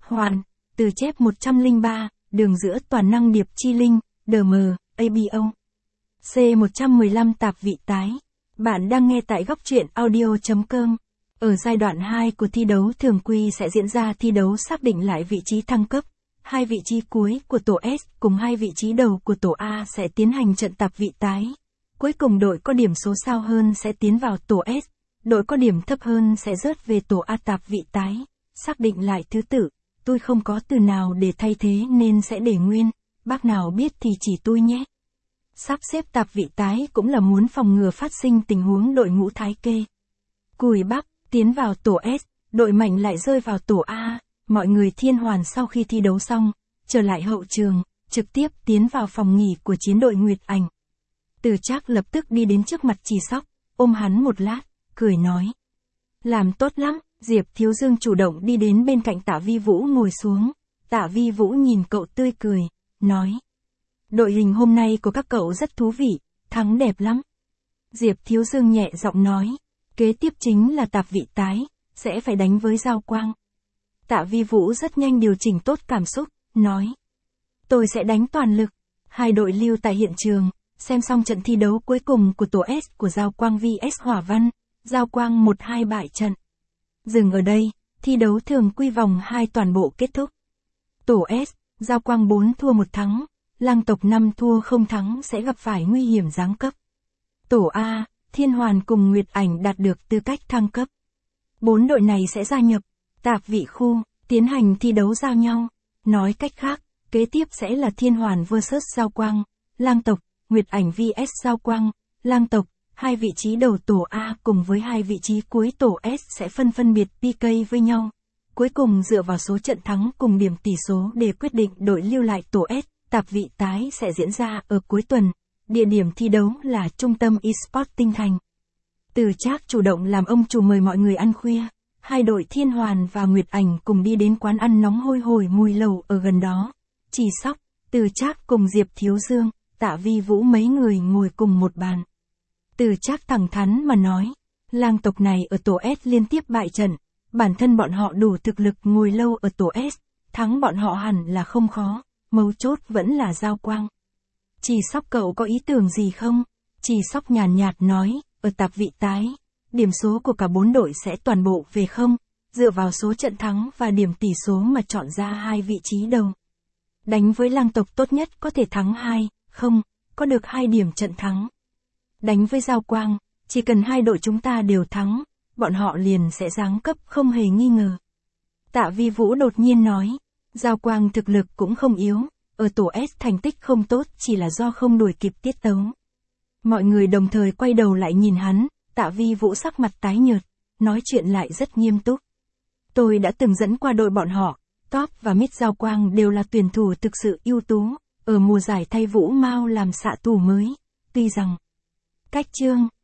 Hoàn, từ chép 103, đường giữa toàn năng điệp chi linh, DM, ABO. C115 tạp vị tái. Bạn đang nghe tại góc truyện audio.com. Ở giai đoạn 2 của thi đấu thường quy sẽ diễn ra thi đấu xác định lại vị trí thăng cấp. Hai vị trí cuối của tổ S cùng hai vị trí đầu của tổ A sẽ tiến hành trận tạp vị tái. Cuối cùng đội có điểm số cao hơn sẽ tiến vào tổ S, đội có điểm thấp hơn sẽ rớt về tổ A tạp vị tái. Xác định lại thứ tự, tôi không có từ nào để thay thế nên sẽ để nguyên, bác nào biết thì chỉ tôi nhé. Sắp xếp tạp vị tái cũng là muốn phòng ngừa phát sinh tình huống đội ngũ thái kê. Cùi bắp, tiến vào tổ S, đội mạnh lại rơi vào tổ A, mọi người Thiên Hoàn sau khi thi đấu xong, trở lại hậu trường, trực tiếp tiến vào phòng nghỉ của chiến đội Nguyệt Ảnh. Từ Trác lập tức đi đến trước mặt Trì Sóc, ôm hắn một lát, cười nói. Làm tốt lắm, Diệp Thiếu Dương chủ động đi đến bên cạnh Tạ Vi Vũ ngồi xuống, Tạ Vi Vũ nhìn cậu tươi cười, nói. Đội hình hôm nay của các cậu rất thú vị, thắng đẹp lắm. Diệp Thiếu Dương nhẹ giọng nói, kế tiếp chính là tạp vị tái, sẽ phải đánh với Giao Quang. Tạ Vi Vũ rất nhanh điều chỉnh tốt cảm xúc, nói. Tôi sẽ đánh toàn lực. Hai đội lưu tại hiện trường, xem xong trận thi đấu cuối cùng của tổ S của Giao Quang vs Hỏa Văn, Giao Quang 1-2 bại trận. Dừng ở đây, thi đấu thường quy vòng 2 toàn bộ kết thúc. Tổ S, Giao Quang 4 thua 1 thắng, Lang tộc 5 thua 0 thắng sẽ gặp phải nguy hiểm giáng cấp. Tổ A, Thiên Hoàn cùng Nguyệt Ảnh đạt được tư cách thăng cấp. 4 đội này sẽ gia nhập tạp vị khu, tiến hành thi đấu giao nhau. Nói cách khác, kế tiếp sẽ là Thiên Hoàn vs Giao Quang, Lang tộc, Nguyệt Ảnh vs Giao Quang, Lang tộc. Hai vị trí đầu tổ A cùng với hai vị trí cuối tổ S sẽ phân biệt PK với nhau. Cuối cùng dựa vào số trận thắng cùng điểm tỷ số để quyết định đội lưu lại tổ S. Tạp vị tái sẽ diễn ra ở cuối tuần. Địa điểm thi đấu là Trung tâm eSports Tinh Thành. Từ Trác chủ động làm ông chủ mời mọi người ăn khuya. Hai đội Thiên Hoàn và Nguyệt Ảnh cùng đi đến quán ăn nóng hôi hổi mùi lẩu ở gần đó. Trì Sóc, Từ Trác cùng Diệp Thiếu Dương, Tạ Vi Vũ mấy người ngồi cùng một bàn. Từ Trác thẳng thắn mà nói, Lang tộc này ở tổ S liên tiếp bại trận, bản thân bọn họ đủ thực lực ngồi lâu ở tổ S, thắng bọn họ hẳn là không khó, mấu chốt vẫn là Giao Quang. Trì Sóc cậu có ý tưởng gì không? Trì Sóc nhàn nhạt nói, ở tạp vị tái, điểm số của cả 4 đội sẽ toàn bộ về không, dựa vào số trận thắng và điểm tỷ số mà chọn ra hai vị trí đầu. Đánh với Lang tộc tốt nhất có thể thắng 2-0, có được 2 điểm trận thắng. Đánh với Giao Quang, chỉ cần hai đội chúng ta đều thắng, bọn họ liền sẽ giáng cấp không hề nghi ngờ. Tạ Vi Vũ đột nhiên nói, Giao Quang thực lực cũng không yếu, ở tổ S thành tích không tốt chỉ là do không đuổi kịp tiết tấu. Mọi người đồng thời quay đầu lại nhìn hắn, Tạ Vi Vũ sắc mặt tái nhợt, nói chuyện lại rất nghiêm túc. Tôi đã từng dẫn qua đội bọn họ, Top và Mid Giao Quang đều là tuyển thủ thực sự ưu tú, ở mùa giải thay Vũ Mao làm xạ thủ mới, tuy rằng cách chương,